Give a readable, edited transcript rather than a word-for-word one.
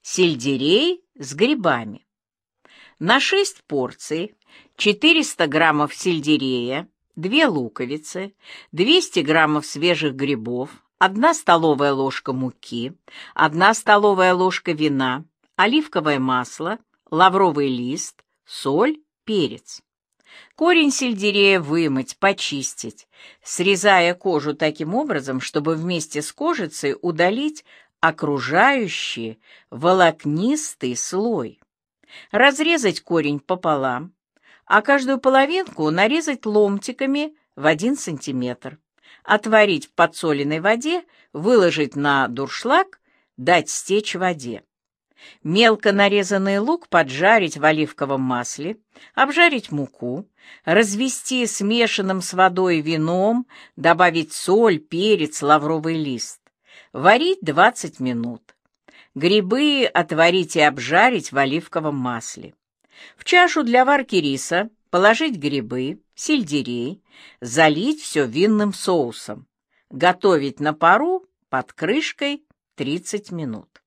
Сельдерей с грибами. На 6 порций 400 граммов сельдерея, 2 луковицы, 200 граммов свежих грибов, 1 столовая ложка муки, 1 столовая ложка вина, оливковое масло, лавровый лист, соль, перец. Корень сельдерея вымыть, почистить, срезая кожу таким образом, чтобы вместе с кожицей удалить окружающий волокнистый слой. Разрезать корень пополам, а каждую половинку нарезать ломтиками в 1 сантиметр. Отварить в подсоленной воде, выложить на дуршлаг, дать стечь в воде. Мелко нарезанный лук поджарить в оливковом масле, обжарить муку, развести смешанным с водой вином, добавить соль, перец, лавровый лист. Варить 20 минут. Грибы отварить и обжарить в оливковом масле. В чашу для варки риса положить грибы, сельдерей, залить все винным соусом. Готовить на пару под крышкой 30 минут.